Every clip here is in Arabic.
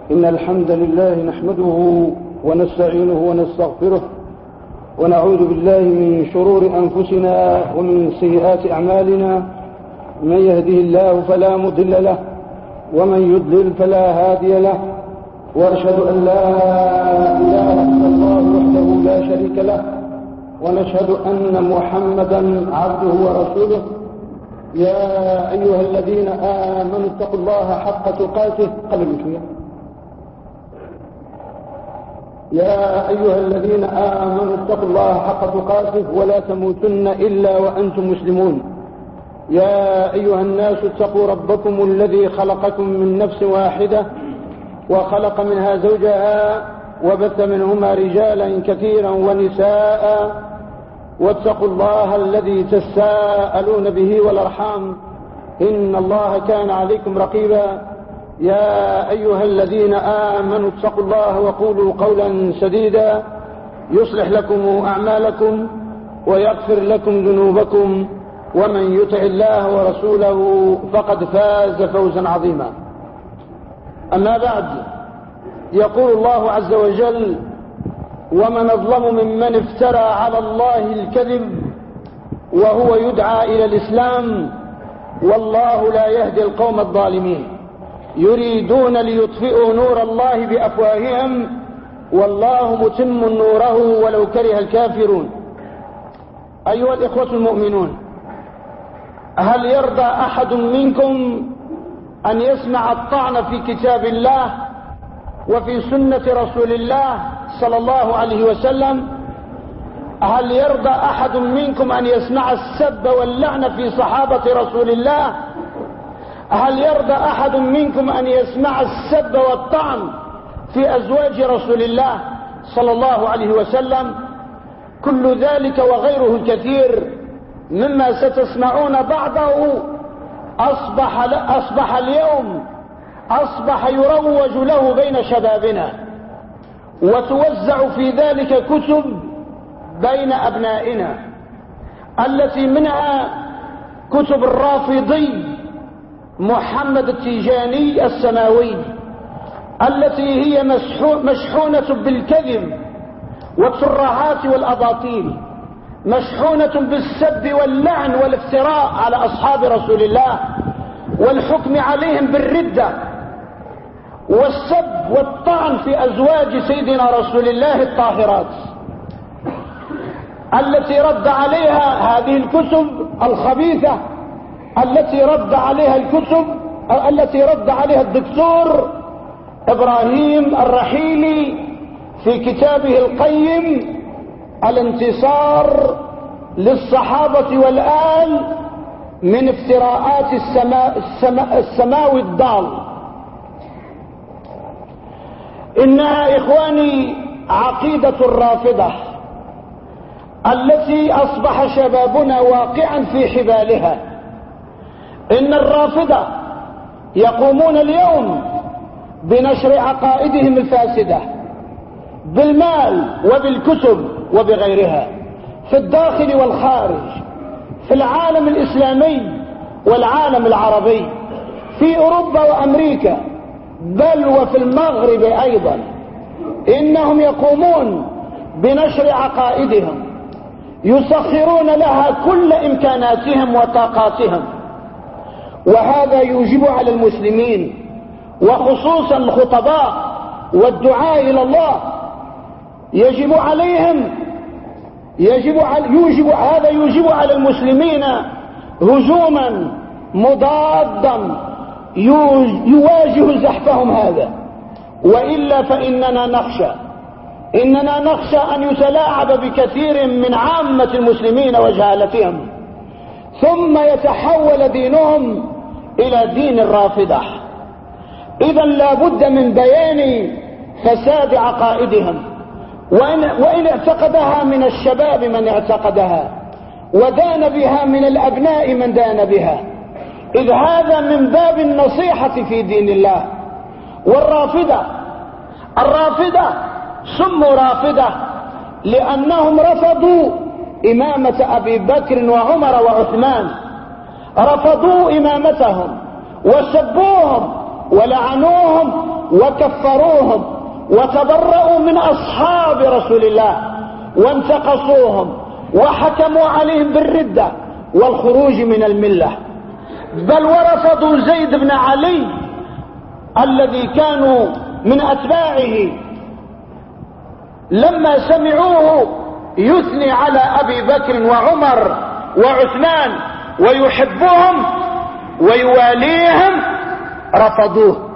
إن الحمد لله نحمده ونستعينه ونستغفره ونعوذ بالله من شرور أنفسنا ومن سيئات أعمالنا. من يهده الله فلا مضل له ومن يضلل فلا هادي له، وأشهد أن لا إله إلا الله وحده لا شريك له، ونشهد أن محمدا عبده ورسوله. يا أيها الذين آمنوا اتقوا الله حق تقاته يا أيها الذين آمنوا اتقوا الله حق تقاته ولا تموتن إلا وأنتم مسلمون. يا أيها الناس اتقوا ربكم الذي خلقكم من نفس واحدة وخلق منها زوجها وبث منهما رجالا كثيرا ونساء، واتقوا الله الذي تساءلون به والأرحام إن الله كان عليكم رقيبا. يا أيها الذين آمنوا اتقوا الله وقولوا قولا سديدا يصلح لكم أعمالكم ويغفر لكم ذنوبكم، ومن يطع الله ورسوله فقد فاز فوزا عظيما. أما بعد، يقول الله عز وجل: ومن أظلم ممن افترى على الله الكذب وهو يدعى إلى الإسلام والله لا يهدي القوم الظالمين يريدون ليطفئوا نور الله بأفواههم والله متم نوره ولو كره الكافرون. أيها الإخوة المؤمنون، هل يرضى أحد منكم أن يسمع الطعن في كتاب الله وفي سنة رسول الله صلى الله عليه وسلم؟ هل يرضى أحد منكم أن يسمع السب واللعن في صحابة رسول الله؟ هل يرضى أحد منكم أن يسمع السب والطعن في أزواج رسول الله صلى الله عليه وسلم؟ كل ذلك وغيره الكثير مما ستسمعون بعضه أصبح اليوم يروج له بين شبابنا، وتوزع في ذلك كتب بين أبنائنا، التي منها كتب الرافضي محمد التيجاني السماوي، التي هي مشحونة بالكذب والترهات والأباطيل، مشحونة بالسب واللعن والافتراء على أصحاب رسول الله والحكم عليهم بالردة والسب والطعن في أزواج سيدنا رسول الله الطاهرات، التي رد عليها هذه الكتب الخبيثة، التي رد عليها الدكتور إبراهيم الرحيلي في كتابه القيم الانتصار للصحابة والآل من افتراءات السماوي الضال. إنها إخواني عقيدة الرافضة التي أصبح شبابنا واقعا في حبالها. إن الرافضة يقومون اليوم بنشر عقائدهم الفاسدة بالمال وبالكتب وبغيرها، في الداخل والخارج، في العالم الإسلامي والعالم العربي، في أوروبا وأمريكا، بل وفي المغرب أيضا. إنهم يقومون بنشر عقائدهم، يسخرون لها كل إمكاناتهم وطاقاتهم، وهذا يوجب على المسلمين وخصوصا الخطباء والدعاء إلى الله يوجب على المسلمين هجوما مضادا يواجه زحفهم هذا، وإلا فإننا نخشى أن يتلاعب بكثير من عامة المسلمين وجهالتهم، ثم يتحول دينهم إلى دين الرافضة. إذا لا بد من بيان فساد عقائدهم، وإن اعتقدها من الشباب من اعتقدها، ودان بها من الأبناء من دان بها، إذ هذا من باب النصيحة في دين الله. الرافضة سموا رافضة لأنهم رفضوا إمامة أبي بكر وعمر وعثمان، رفضوا إمامتهم وسبوهم ولعنوهم وكفروهم وتبرؤوا من أصحاب رسول الله وانتقصوهم وحكموا عليهم بالردة والخروج من الملة، بل ورفضوا زيد بن علي الذي كانوا من أتباعه لما سمعوه يثني على أبي بكر وعمر وعثمان ويحبهم ويواليهم رفضوه.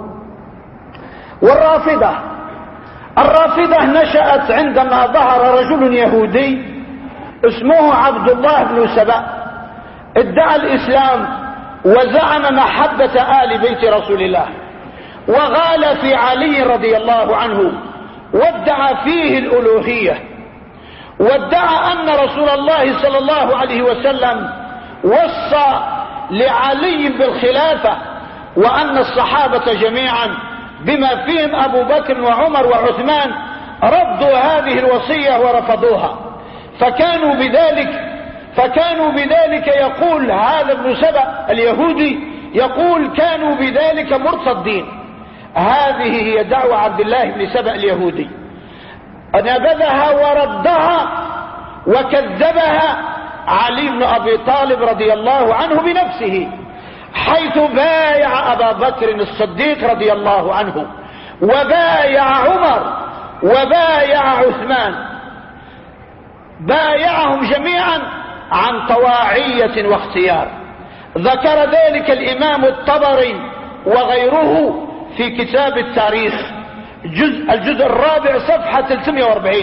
الرافضة نشأت عندما ظهر رجل يهودي اسمه عبد الله بن سبأ، ادعى الإسلام وزعم محبة آل بيت رسول الله وغال في علي رضي الله عنه وادعى فيه الألوهية، وادعى أن رسول الله صلى الله عليه وسلم وصى لعلي بالخلافة، وأن الصحابة جميعا بما فيهم أبو بكر وعمر وعثمان ردوا هذه الوصية ورفضوها. فكانوا بذلك يقول هذا ابن سبأ اليهودي يقول كانوا بذلك مرتدين. هذه هي دعوة عبد الله بن سبأ اليهودي، نبذها وردها وكذبها علي بن أبي طالب رضي الله عنه بنفسه، حيث بايع أبا بكر الصديق رضي الله عنه وبايع عمر وبايع عثمان، بايعهم جميعا عن طواعية واختيار. ذكر ذلك الإمام الطبري وغيره في كتاب التاريخ الجزء الرابع صفحة 340.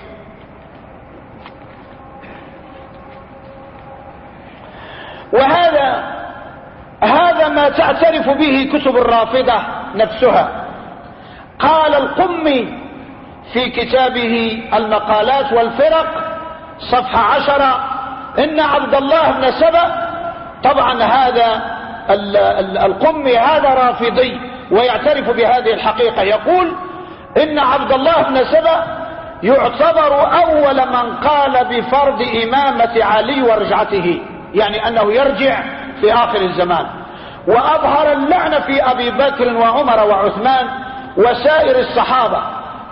هذا ما تعترف به كتب الرافضة نفسها. قال القمي في كتابه المقالات والفرق صفحة 10 إن عبد الله بن سبأ، طبعا هذا القمي هذا رافضي ويعترف بهذه الحقيقة، يقول إن عبد الله بن سبأ يعتبر أول من قال بفرض إمامة علي ورجعته، يعني أنه يرجع في آخر الزمان، وأظهر اللعنة في أبي بكر وعمر وعثمان وسائر الصحابة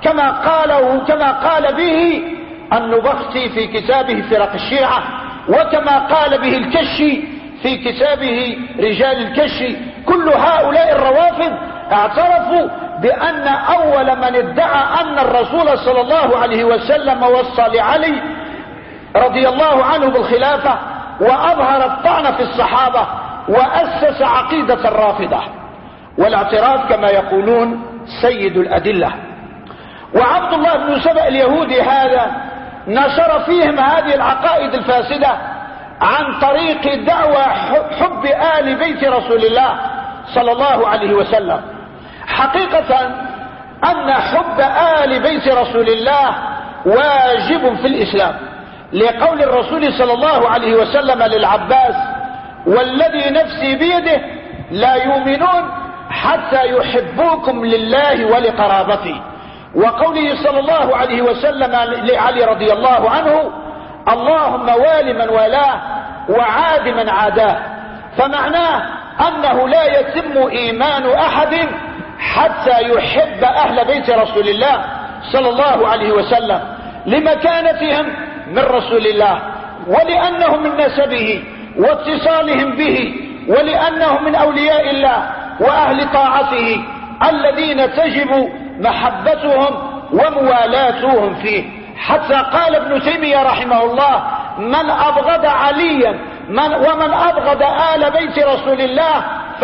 كما قال به النبختي في كتابه فرق الشيعة، وكما قال به الكشي في كتابه رجال الكشي. كل هؤلاء الروافض اعترفوا بأن أول من ادعى أن الرسول صلى الله عليه وسلم وصى لعلي رضي الله عنه بالخلافة وأظهر الطعن في الصحابة وأسس عقيدة الرافضة، والاعتراف كما يقولون سيد الأدلة. وعبد الله بن سبأ اليهودي هذا نشر فيهم هذه العقائد الفاسدة عن طريق دعوى حب آل بيت رسول الله صلى الله عليه وسلم. حقيقة أن حب آل بيت رسول الله واجب في الإسلام، لقول الرسول صلى الله عليه وسلم للعباس: والذي نفسي بيده لا يؤمنون حتى يحبوكم لله ولقرابتي. وقوله صلى الله عليه وسلم لعلي رضي الله عنه: اللهم وال من والاه وعاد من عاداه. فمعناه أنه لا يتم إيمان أحد حتى يحب أهل بيت رسول الله صلى الله عليه وسلم لمكانتهم من رسول الله، ولأنهم من نسبه واتصالهم به، ولأنهم من أولياء الله وأهل طاعته الذين تجب محبتهم وموالاتهم فيه. حتى قال ابن تيمية رحمه الله: من أبغض عليا ومن أبغض آل بيت رسول الله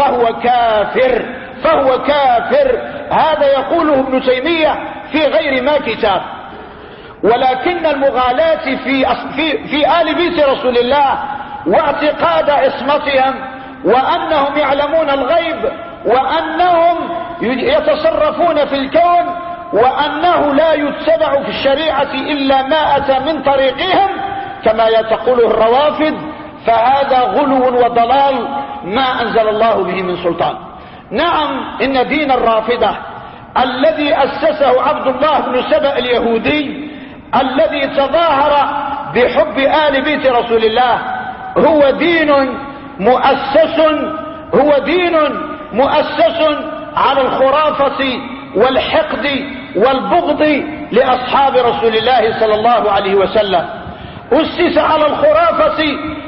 فهو كافر. هذا يقوله ابن تيمية في غير ما كتاب. ولكن المغالاة في آل بيت رسول الله واعتقاد عصمتهم وأنهم يعلمون الغيب وأنهم يتصرفون في الكون وأنه لا يتبع في الشريعة إلا ما أتى من طريقهم كما يتقوله الروافض، فهذا غلو وضلال ما أنزل الله به من سلطان. نعم، إن دين الرافضة الذي أسسه عبد الله بن سبأ اليهودي الذي تظاهر بحب آل بيت رسول الله هو دين مؤسس على الخرافة والحقد والبغض لأصحاب رسول الله صلى الله عليه وسلم. أسس على الخرافة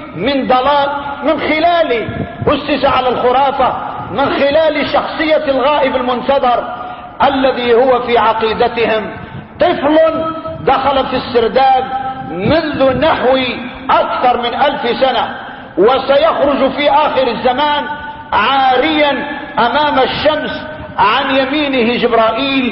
أسس على الخرافة من خلال شخصية الغائب المنتظر الذي هو في عقيدتهم طفل دخل في السرداب منذ نحو أكثر من 1000 سنة، وسيخرج في آخر الزمان عاريا أمام الشمس، عن يمينه جبرائيل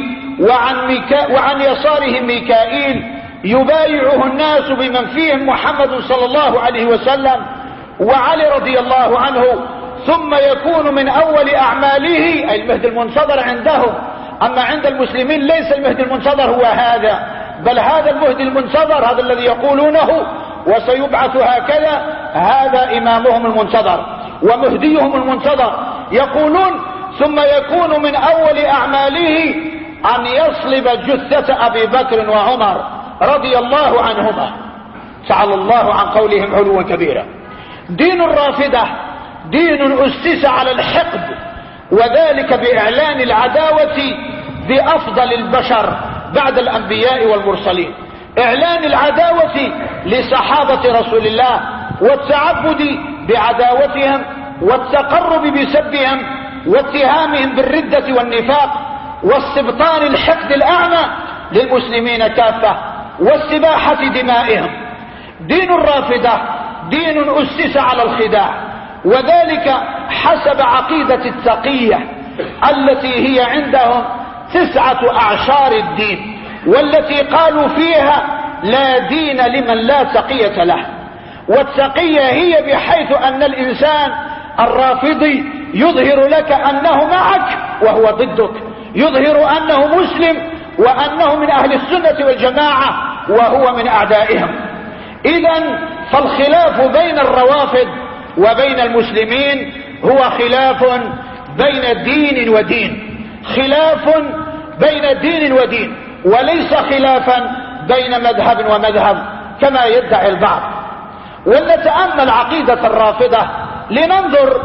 وعن يساره ميكائيل، يبايعه الناس بمن فيهم محمد صلى الله عليه وسلم وعلي رضي الله عنه، ثم يكون من أول أعماله أي المهدي المنتظر عندهم. أما عند المسلمين ليس المهدي المنتظر هو هذا، بل هذا المهدي المنتظر هذا الذي يقولونه وسيبعث هكذا، هذا إمامهم المنتظر ومهديهم المنتظر. يقولون ثم يكون من أول أعماله أن يصلب جثة أبي بكر وعمر رضي الله عنهما، تعالى الله عن قولهم علوا كبيرا. دين الرافضة دين أسس على الحقد، وذلك بإعلان العداوة بأفضل البشر بعد الأنبياء والمرسلين، إعلان العداوة لصحابة رسول الله والتعبد بعداوتهم والتقرب بسبهم واتهامهم بالردة والنفاق واستبطان الحقد الأعمى للمسلمين كافة واستباحة دمائهم. دين الرافضة دين أسس على الخداع، وذلك حسب عقيدة التقية التي هي عندهم 9 أعشار الدين، والتي قالوا فيها لا دين لمن لا تقية له. والتقية هي بحيث أن الإنسان الرافضي يظهر لك أنه معك وهو ضدك، يظهر أنه مسلم وأنه من أهل السنة والجماعة وهو من أعدائهم. إذن فالخلاف بين الروافض وبين المسلمين هو خلاف بين دين ودين، خلاف بين دين ودين، وليس خلافا بين مذهب ومذهب كما يدعي البعض. ولنتأمل عقيدة الرافضة لننظر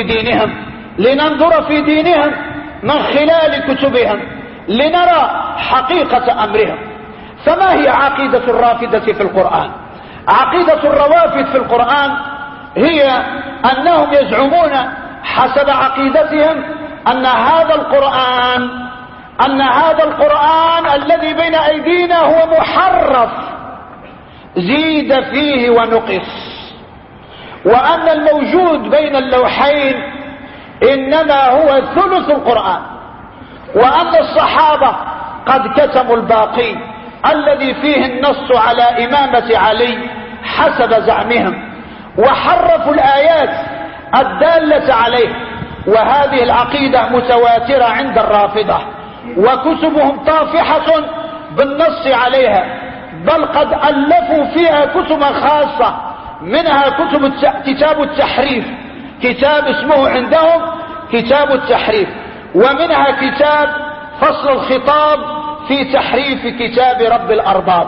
في دينهم من خلال كتبهم لنرى حقيقة أمرهم. فما هي عقيدة الرافضة في القرآن؟ عقيدة الروافض في القرآن هي أنهم يزعمون حسب عقيدتهم أن هذا القرآن الذي بين أيدينا هو محرف زيد فيه ونقص، وأن الموجود بين اللوحين إنما هو ثلث القرآن، وأن الصحابة قد كتموا الباقي الذي فيه النص على إمامة علي حسب زعمهم، وحرفوا الآيات الدالة عليه. وهذه العقيدة متواترة عند الرافضة، وكتبهم طافحة بالنص عليها، بل قد ألفوا فيها كتبا خاصة، منها كتاب التحريف، كتاب اسمه عندهم كتاب التحريف، ومنها كتاب فصل الخطاب في تحريف كتاب رب الأرباب.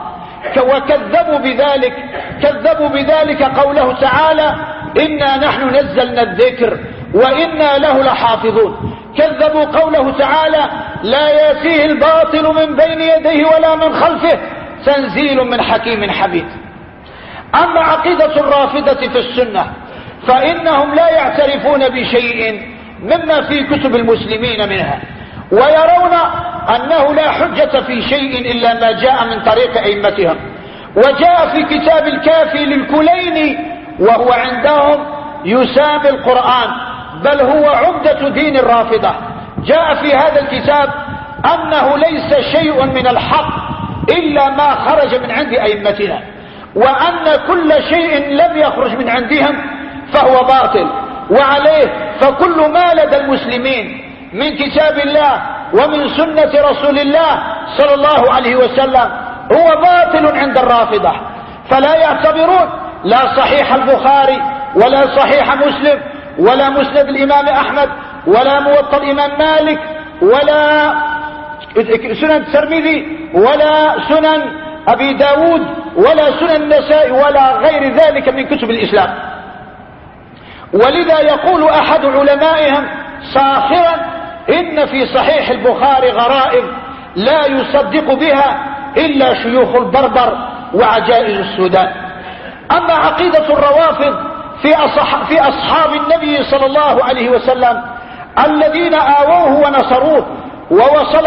كذبوا بذلك قوله تعالى إنا نحن نزلنا الذكر وإنا له لحافظون. كذبوا قوله تعالى لا يأتيه الباطل من بين يديه ولا من خلفه تنزيل من حكيم حميد. أما عقيدة الرافضة في السنة فإنهم لا يعترفون بشيء مما في كتب المسلمين منها، ويرون أنه لا حجة في شيء إلا ما جاء من طريق أئمتهم. وجاء في كتاب الكافي للكليني وهو عندهم يسامي القرآن، بل هو عمدة دين الرافضة. جاء في هذا الكتاب أنه ليس شيء من الحق إلا ما خرج من عند أئمتنا، وأن كل شيء لم يخرج من عندهم فهو باطل، وعليه فكل ما لدى المسلمين من كتاب الله ومن سنة رسول الله صلى الله عليه وسلم هو باطل عند الرافضة. فلا يعتبرون لا صحيح البخاري ولا صحيح مسلم ولا مسند الإمام أحمد ولا موطأ الإمام مالك ولا سنن الترمذي ولا سنن أبي داود ولا سنن النسائي ولا غير ذلك من كتب الإسلام. ولذا يقول أحد علمائهم ساخرا إن في صحيح البخاري غرائب لا يصدق بها إلا شيوخ البربر وعجائز السودان. أما عقيدة الروافض في أصحاب النبي صلى الله عليه وسلم الذين آووه ونصروه ووصل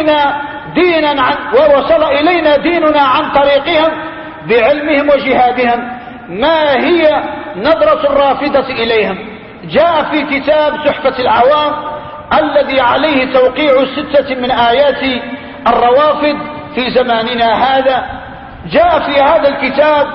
إلينا ديننا عن طريقهم بعلمهم وجهادهم، ما هي نظرة الرافضة إليهم؟ جاء في كتاب تحفة العوام الذي عليه توقيع 6 من آيات الروافض في زماننا هذا، جاء في هذا الكتاب: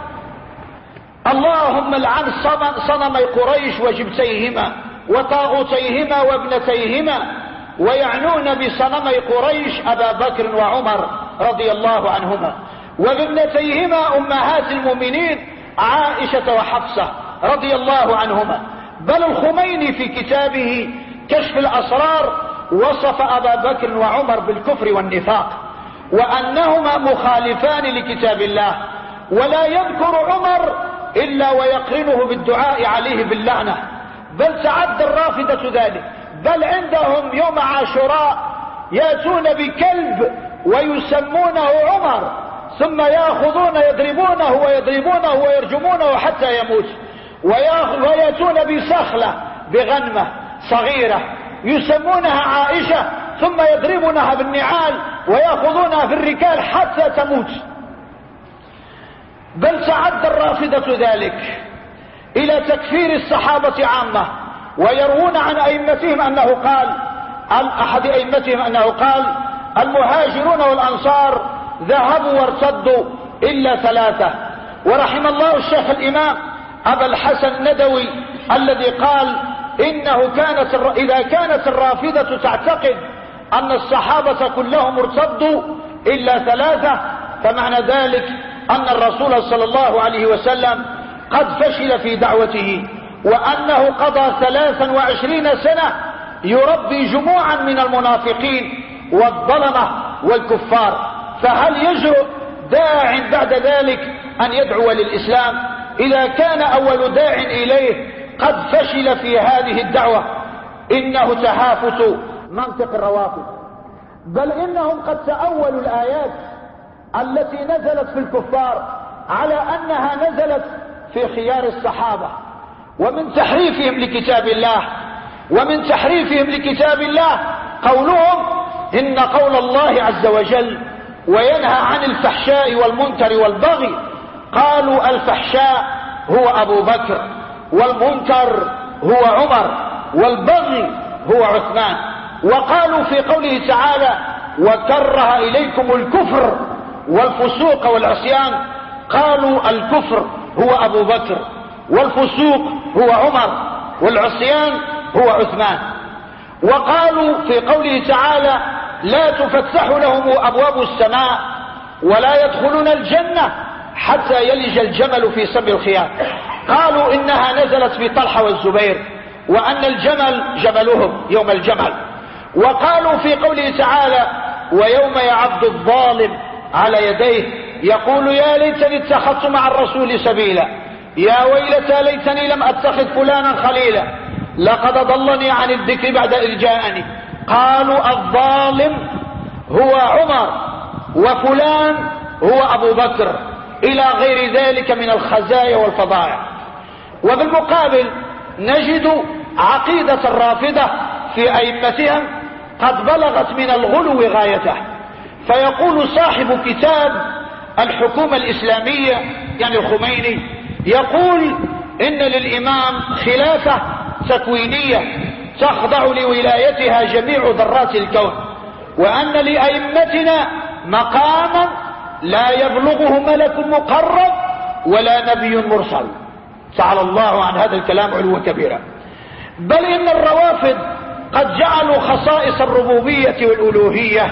اللهم لعن صنمي قريش وجبتيهما وطاغوتيهما وابنتيهما، ويعنون بصنمي قريش أبا بكر وعمر رضي الله عنهما، وبابنتيهما أمهات المؤمنين عائشة وحفصة رضي الله عنهما. بل الخميني في كتابه كشف الأسرار وصف أبا بكر وعمر بالكفر والنفاق، وأنهما مخالفان لكتاب الله، ولا يذكر عمر إلا ويقرنه بالدعاء عليه باللعنة. بل تعدى الرافضة ذلك، بل عندهم يوم عاشوراء يأتون بكلب ويسمونه عمر، ثم يأخذون يضربونه ويرجمونه حتى يموت، ويأتون بسخلة بغنمة صغيرة يسمونها عائشة، ثم يضربونها بالنعال ويأخذونها في الركال حتى تموت. بل تعدى الرافضة ذلك إلى تكفير الصحابة عامة، ويروون عن أئمتهم أنه قال، عن أحد أئمتهم أنه قال: المهاجرون والأنصار ذهبوا وارتدوا إلا 3. ورحم الله الشيخ الإمام أبا الحسن الندوي الذي قال: إذا كانت الرافضة تعتقد أن الصحابة كلهم ارتدوا إلا 3، فمعنى ذلك أن الرسول صلى الله عليه وسلم قد فشل في دعوته، وأنه قضى 23 سنة يربي جموعا من المنافقين والظلمة والكفار. فهل يجرؤ داع بعد ذلك أن يدعو للإسلام إذا كان أول داع إليه قد فشل في هذه الدعوة؟ إنه تهافت منطق الروافض. بل إنهم قد تأولوا الآيات التي نزلت في الكفار على أنها نزلت في خيار الصحابة. ومن تحريفهم لكتاب الله قولهم: إن قول الله عز وجل وينهى عن الفحشاء والمنكر والبغي، قالوا الفحشاء هو أبو بكر، والمنكر هو عمر، والبغي هو عثمان. وقالوا في قوله تعالى: وكره إليكم الكفر والفسوق والعصيان، قالوا الكفر هو أبو بكر، والفسوق هو عمر، والعصيان هو عثمان. وقالوا في قوله تعالى: لا تفتح لهم أبواب السماء ولا يدخلون الجنة حتى يلج الجمل في سم الخياط، قالوا إنها نزلت في طلحة والزبير، وأن الجمل جملهم يوم الجمل. وقالوا في قوله تعالى: ويوم يعض الظالم على يديه يقول يا ليتني اتخذت مع الرسول سبيلا، يا ويلتى ليتني لم أتخذ فلانا خليلا، لقد ضلني عن الذكر بعد إذ جاءني. قالوا الظالم هو عمر، وفلان هو أبو بكر، إلى غير ذلك من الخزايا والفضائع. وبالمقابل نجد عقيدة الرافضة في أئمتهم قد بلغت من الغلو غايته. فيقول صاحب كتاب الحكومة الإسلامية يعني الخميني، يقول إن للإمام خلافة تكوينية تخضع لولايتها جميع ذرات الكون، وأن لأئمتنا مقاما لا يبلغه ملك مقرب ولا نبي مرسل. تعالى الله عن هذا الكلام علوا كبيرا. بل إن الروافض قد جعلوا خصائص الربوبية والألوهية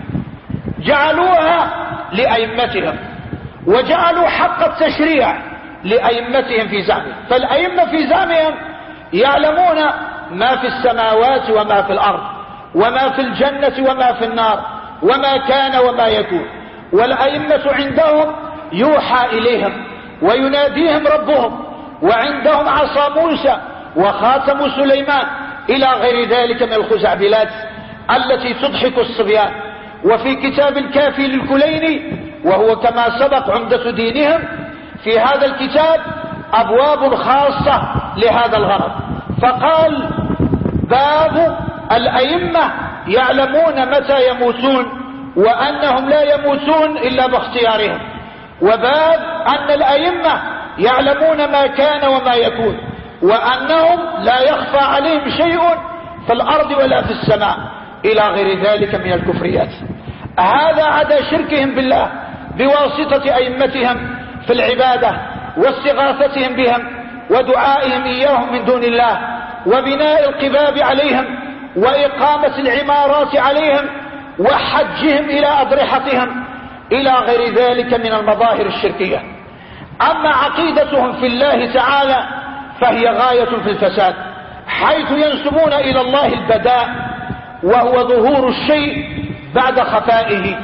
جعلوها لأئمتهم، وجعلوا حق التشريع لأئمتهم في زعمهم. فالأئمة في زعمهم يعلمون ما في السماوات وما في الأرض، وما في الجنة وما في النار، وما كان وما يكون. والأئمة عندهم يوحى إليهم ويناديهم ربهم، وعندهم عصا موسى وخاتم سليمان، إلى غير ذلك من الخزعبلات التي تضحك الصبيان. وفي كتاب الكافي للكليني وهو كما سبق عمدة دينهم، في هذا الكتاب أبواب خاصة لهذا الغرض، فقال: باب الأئمة يعلمون متى يموتون وأنهم لا يموتون إلا باختيارهم، وباب أن الأئمة يعلمون ما كان وما يكون وأنهم لا يخفى عليهم شيء في الأرض ولا في السماء، إلى غير ذلك من الكفريات. هذا عدا شركهم بالله بواسطة أئمتهم في العبادة واستغاثتهم بهم ودعائهم إياهم من دون الله وبناء القباب عليهم وإقامة العمارات عليهم وحجهم إلى أضرحتهم إلى غير ذلك من المظاهر الشركية. أما عقيدتهم في الله تعالى فهي غاية في الفساد، حيث ينسبون إلى الله البداء وهو ظهور الشيء بعد خفائه،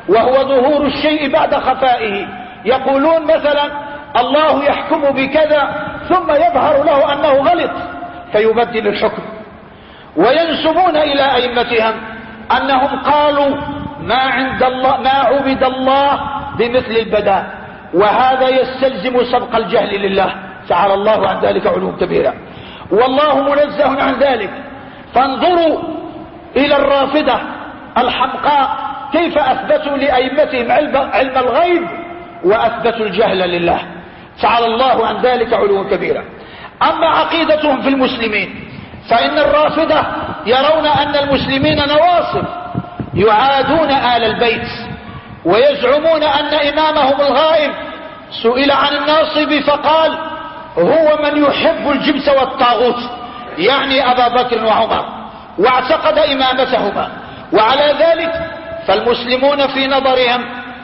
يقولون مثلا: الله يحكم بكذا ثم يظهر له أنه غلط فيبدل الحكم. وينسبون إلى أئمتهم أنهم قالوا: ما عبد الله بمثل البداء، وهذا يستلزم سبق الجهل لله تعالى الله عن ذلك علوا كبيرا، والله منزه عن ذلك. فانظروا إلى الرافضة الحمقاء كيف أثبتوا لأئمتهم علم الغيب وأثبتوا الجهل لله تعالى الله عن ذلك علوا كبيرا. أما عقيدتهم في المسلمين فإن الرافضة يرون أن المسلمين نواصب يعادون آل البيت، ويزعمون أن إمامهم الغائب سئل عن الناصب فقال: هو من يحب الجبس والطاغوت، يعني أبا بكر وعمر، واعتقد إمامتهما. وعلى ذلك فالمسلمون في نظرهم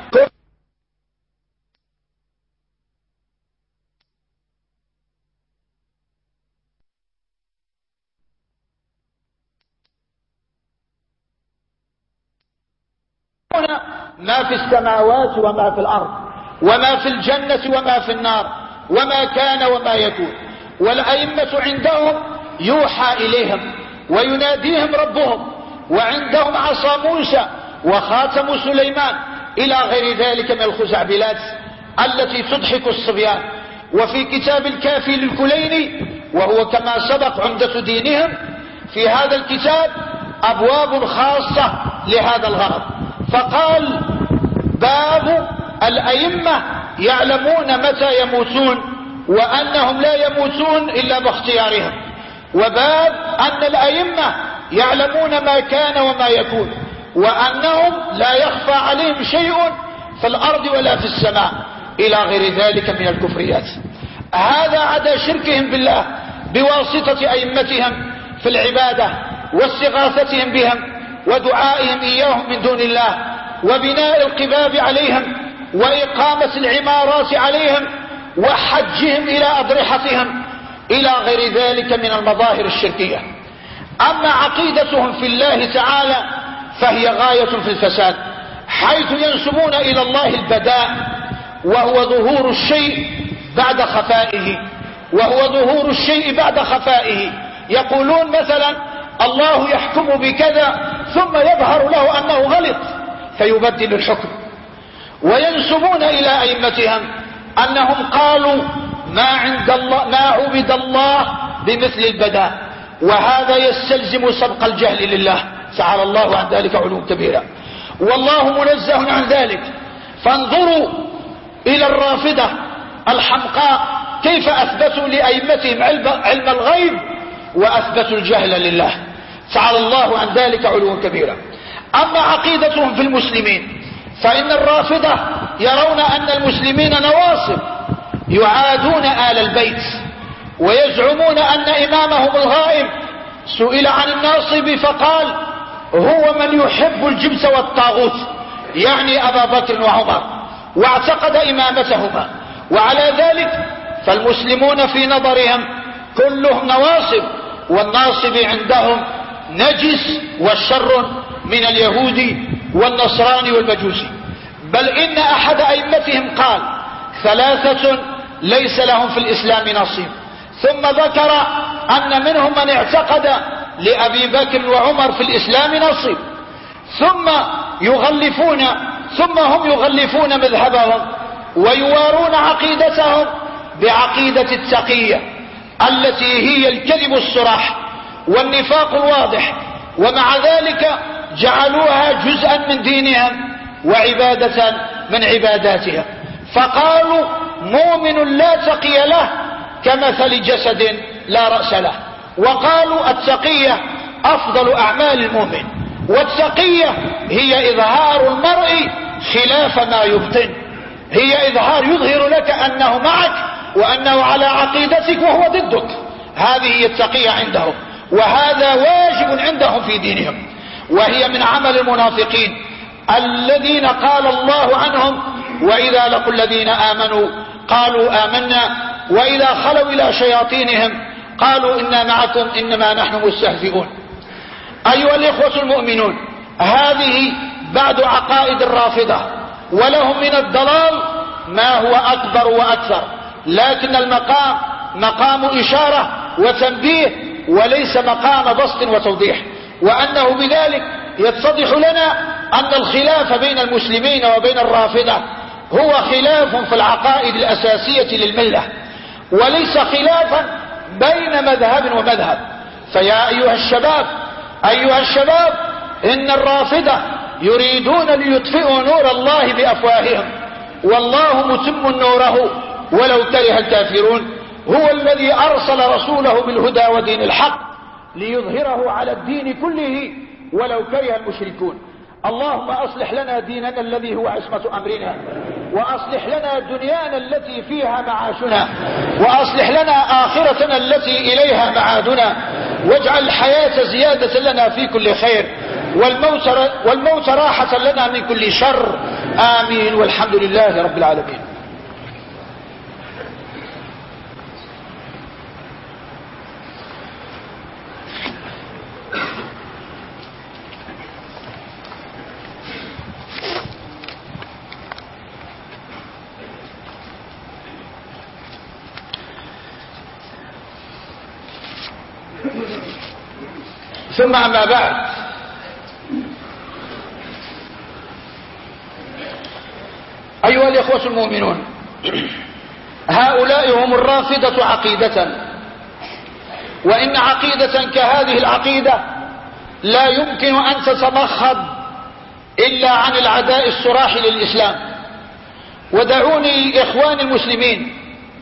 ما في السماوات وما في الأرض وما في الجنة وما في النار وما كان وما يكون. والأئمة عندهم يوحى إليهم ويناديهم ربهم، وعندهم عصا موسى وخاتم سليمان إلى غير ذلك من الخزعبلات التي تضحك الصبيان. وفي كتاب الكافي للكليني وهو كما سبق عمدة دينهم، في هذا الكتاب أبواب خاصة لهذا الغرض، فقال: باب الأئمة يعلمون متى يموتون وأنهم لا يموتون إلا باختيارهم، وباب أن الأئمة يعلمون ما كان وما يكون وأنهم لا يخفى عليهم شيء في الأرض ولا في السماء، إلى غير ذلك من الكفريات. هذا عدا شركهم بالله بواسطة أئمتهم في العبادة واستغاثتهم بهم ودعائهم إياهم من دون الله وبناء القباب عليهم وإقامة العمارات عليهم وحجهم إلى أضرحتهم إلى غير ذلك من المظاهر الشركية. أما عقيدتهم في الله تعالى فهي غاية في الفساد، حيث ينسبون إلى الله البداء وهو ظهور الشيء بعد خفائه، يقولون مثلا: الله يحكم بكذا ثم يظهر له أنه غلط فيبدل الحكم. وينسبون إلى أئمتهم أنهم قالوا: ما عبد الله بمثل البداء، وهذا يستلزم سبق الجهل لله تعالى الله عن ذلك علوا كبيرا، والله منزه عن ذلك. فانظروا إلى الرافضة الحمقاء كيف أثبتوا لأئمتهم علم الغيب وأثبتوا الجهل لله تعالى الله عن ذلك علوا كبيرا. أما عقيدتهم في المسلمين فإن الرافضة يرون أن المسلمين نواصب يعادون آل البيت، ويزعمون أن إمامهم الغائب سئل عن الناصب فقال: هو من يحب الجبس والطاغوت، يعني أبا بكر وعمر، واعتقد إمامتهما. وعلى ذلك فالمسلمون في نظرهم كلهم نواصب، والناصب عندهم نجس والشر من اليهود والنصراني والمجوسي. بل إن أحد أئمتهم قال: 3 ليس لهم في الإسلام نصيب، ثم ذكر أن منهم من اعتقد لأبي بكر وعمر في الإسلام نصيب، ثم هم يغلفون مذهبهم ويوارون عقيدتهم بعقيدة التقية التي هي الكذب الصراح والنفاق الواضح، ومع ذلك جعلوها جزءا من دينهم وعبادة من عباداتهم، فقالوا مؤمن لا تقي له كمثل جسد لا رأس له، وقالوا التقية أفضل أعمال المؤمن، والتقية هي إظهار المرء خلاف ما يبطن، هي يظهر لك أنه معك وأنه على عقيدتك وهو ضدك، هذه هي التقية عندهم، وهذا واجب عندهم في دينهم، وهي من عمل المنافقين الذين قال الله عنهم وإذا لقوا الذين آمنوا قالوا آمنا وإذا خلوا إلى شياطينهم قالوا إنا معكم إنما نحن مستهزئون. أيها الإخوة المؤمنون، هذه بعد عقائد الرافضة، ولهم من الضلال ما هو أكبر وأكثر، لكن المقام مقام إشارة وتنبيه وليس مقام بسط وتوضيح، وأنه بذلك يتضح لنا أن الخلاف بين المسلمين وبين الرافضة هو خلاف في العقائد الأساسية للملة، وليس خلافا بين مذهب ومذهب. فيا أيها الشباب إن الرافضة يريدون ليطفئوا نور الله بأفواههم، والله متم نوره ولو كره الكافرون. هو الذي أرسل رسوله بالهدى ودين الحق ليظهره على الدين كله ولو كره المشركون. اللهم أصلح لنا ديننا الذي هو عصمة أمرنا، وأصلح لنا دنيانا التي فيها معاشنا، وأصلح لنا آخرتنا التي إليها معادنا، واجعل الحياة زيادة لنا في كل خير، والموت راحة لنا من كل شر. آمين، والحمد لله رب العالمين. ثم أما بعد، أيها الإخوة المؤمنون، هؤلاء هم الرافضة عقيدة، وإن عقيدة كهذه العقيدة لا يمكن أن تتمخض إلا عن العداء الصراح للإسلام. ودعوني إخواني المسلمين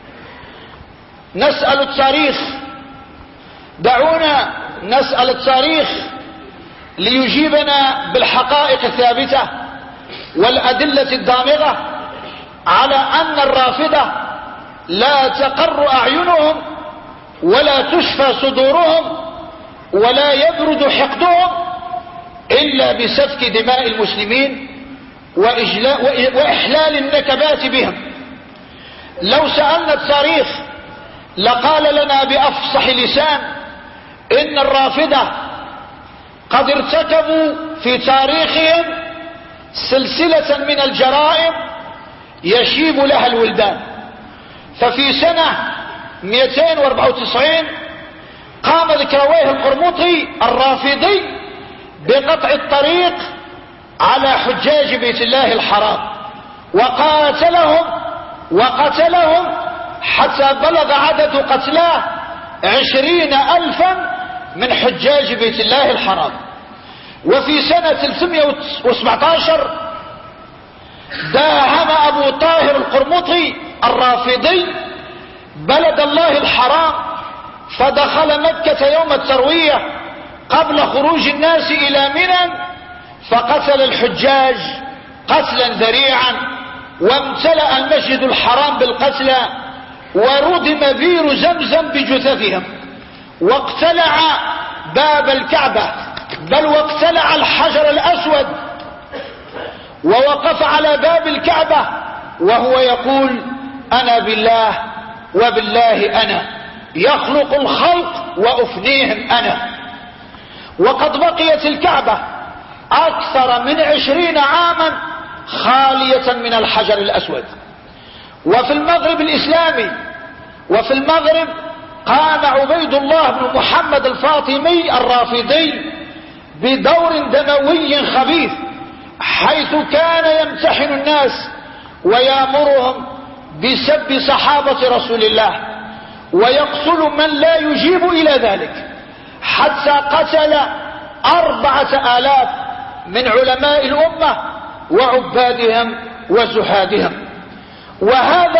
نسأل التاريخ، دعونا نسأل التاريخ ليجيبنا بالحقائق الثابتة والأدلة الدامغة على أن الرافضة لا تقر أعينهم ولا تشفى صدورهم ولا يبرد حقدهم إلا بسفك دماء المسلمين وإحلال النكبات بهم. لو سألنا التاريخ لقال لنا بأفصح لسان إن الرافضة قد ارتكبوا في تاريخهم سلسلة من الجرائم يشيب لها الولدان. ففي سنة 294 قام ذكرويه القرمطي الرافضي بقطع الطريق على حجاج بيت الله الحرام، وقتلهم حتى بلغ عدد قتلاه 20,000 من حجاج بيت الله الحرام. وفي سنة 317 داهم أبو طاهر القرمطي الرافضي بلد الله الحرام، فدخل مكة يوم التروية قبل خروج الناس إلى منى، فقتل الحجاج قتلا ذريعا، وامتلأ المسجد الحرام بالقتلى، وردم بير زمزم بجثثهم، واقتلع باب الكعبة، بل واقتلع الحجر الأسود، ووقف على باب الكعبة وهو يقول أنا بالله وبالله أنا، يخلق الخلق وأفنيهم أنا. وقد بقيت الكعبة أكثر من 20 عاما خالية من الحجر الأسود. وفي المغرب الإسلامي، وفي المغرب قام عبيد الله بن محمد الفاطمي الرافضي بدور دموي خبيث، حيث كان يمتحن الناس ويأمرهم بسب صحابة رسول الله ويقتل من لا يجيب إلى ذلك، حتى قتل 4000 من علماء الأمة وعبادهم وزهادهم. وهذا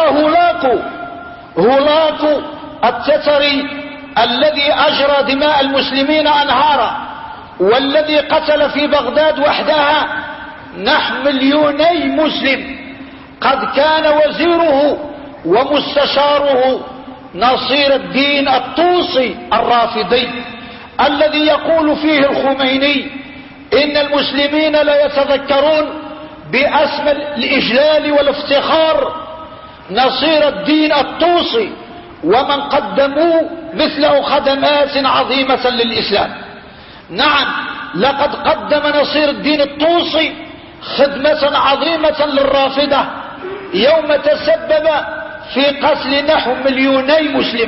هولاكو التتري الذي أجرى دماء المسلمين أنهارا، والذي قتل في بغداد وحدها نحو 2,000,000 مسلم، قد كان وزيره ومستشاره نصير الدين الطوسي الرافضي، الذي يقول فيه الخميني إن المسلمين لا يتذكرون بأسمى الإجلال والافتخار نصير الدين الطوسي، ومن قدموا مثله خدمات عظيمة للإسلام. نعم، لقد قدم نصير الدين الطوسي خدمة عظيمة للرافضة يوم تسبب في قتل نحو 2,000,000 مسلم.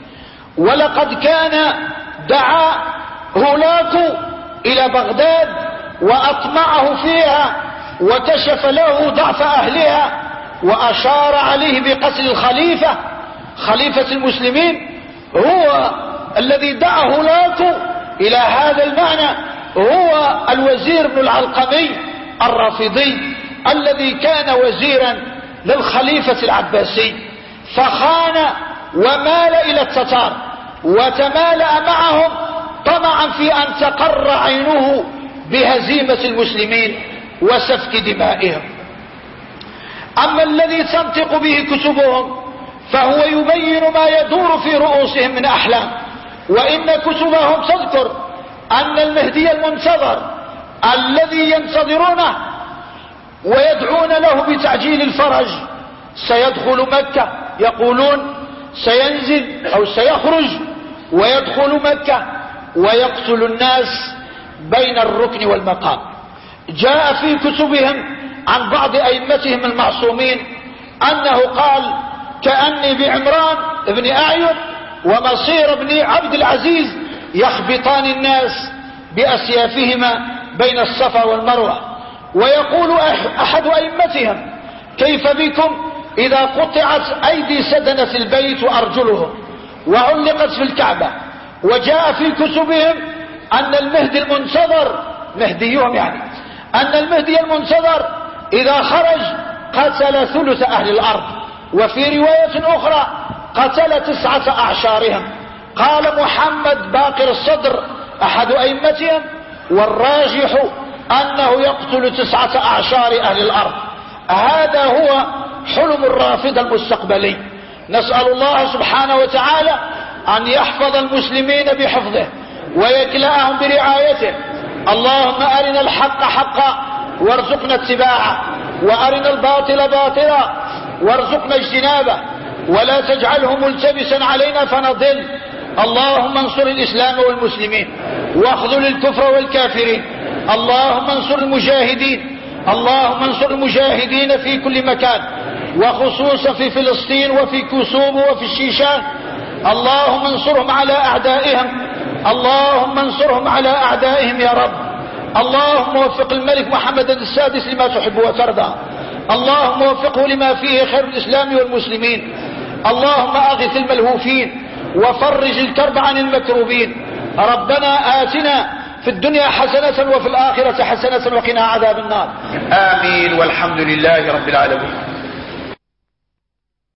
ولقد كان دعا هولاكو إلى بغداد وأطمعه فيها وكشف له ضعف أهلها، وأشار عليه بقتل الخليفة، خليفة المسلمين. هو الذي دعا هولاكو إلى هذا المعنى هو الوزير بن العلقمي الرافضي، الذي كان وزيرا للخليفة العباسي، فخان ومال إلى التتار وتمالأ معهم طمعا في أن تقر عينه بهزيمة المسلمين وسفك دمائهم. أما الذي تنطق به كتبهم فهو يبين ما يدور في رؤوسهم من أحلام. وإن كتبهم تذكر أن المهدي المنتظر الذي ينتظرونه ويدعون له بتعجيل الفرج سيدخل مكة، يقولون سينزل أو سيخرج ويدخل مكة ويقتل الناس بين الركن والمقام. جاء في كتبهم عن بعض أئمتهم المعصومين أنه قال: كأني بعمران بن أعين ومصير بن عبد العزيز يخبطان الناس بأسيافهما بين الصفا والمروة. ويقول أحد أئمتهم: كيف بكم إذا قطعت أيدي سدنة البيت وأرجلهم وعلقت في الكعبة؟ وجاء في كتبهم أن المهدي المنتظر، مهديهم يعني، أن المهدي المنتظر إذا خرج قتل ثلث أهل الأرض، وفي رواية أخرى قتل 9 أعشارهم. قال محمد باقر الصدر أحد أئمتهم: والراجح أنه يقتل 9 أعشار أهل الأرض. هذا هو حلم الرافض المستقبلي. نسأل الله سبحانه وتعالى أن يحفظ المسلمين بحفظه ويكلأهم برعايته. اللهم أرنا الحق حقا وارزقنا اتباعه، وأرنا الباطل باطلا وارزقنا اجتنابه، ولا تجعله ملتبسا علينا فنضل. اللهم انصر الإسلام والمسلمين واخذل الكفر والكافرين. اللهم انصر المجاهدين، اللهم انصر المجاهدين في كل مكان، وخصوصا في فلسطين وفي كوسوف وفي الشيشان. اللهم انصرهم على أعدائهم، اللهم انصرهم على أعدائهم يا رب. اللهم وفق الملك محمد السادس لما تحب وترضى. اللهم وفقه لما فيه خير الإسلام والمسلمين. اللهم أغث الملهوفين وفرج الكرب عن المكروبين. ربنا آتنا في الدنيا حسنة وفي الآخرة حسنة وقنا عذاب النار. آمين، والحمد لله رب العالمين.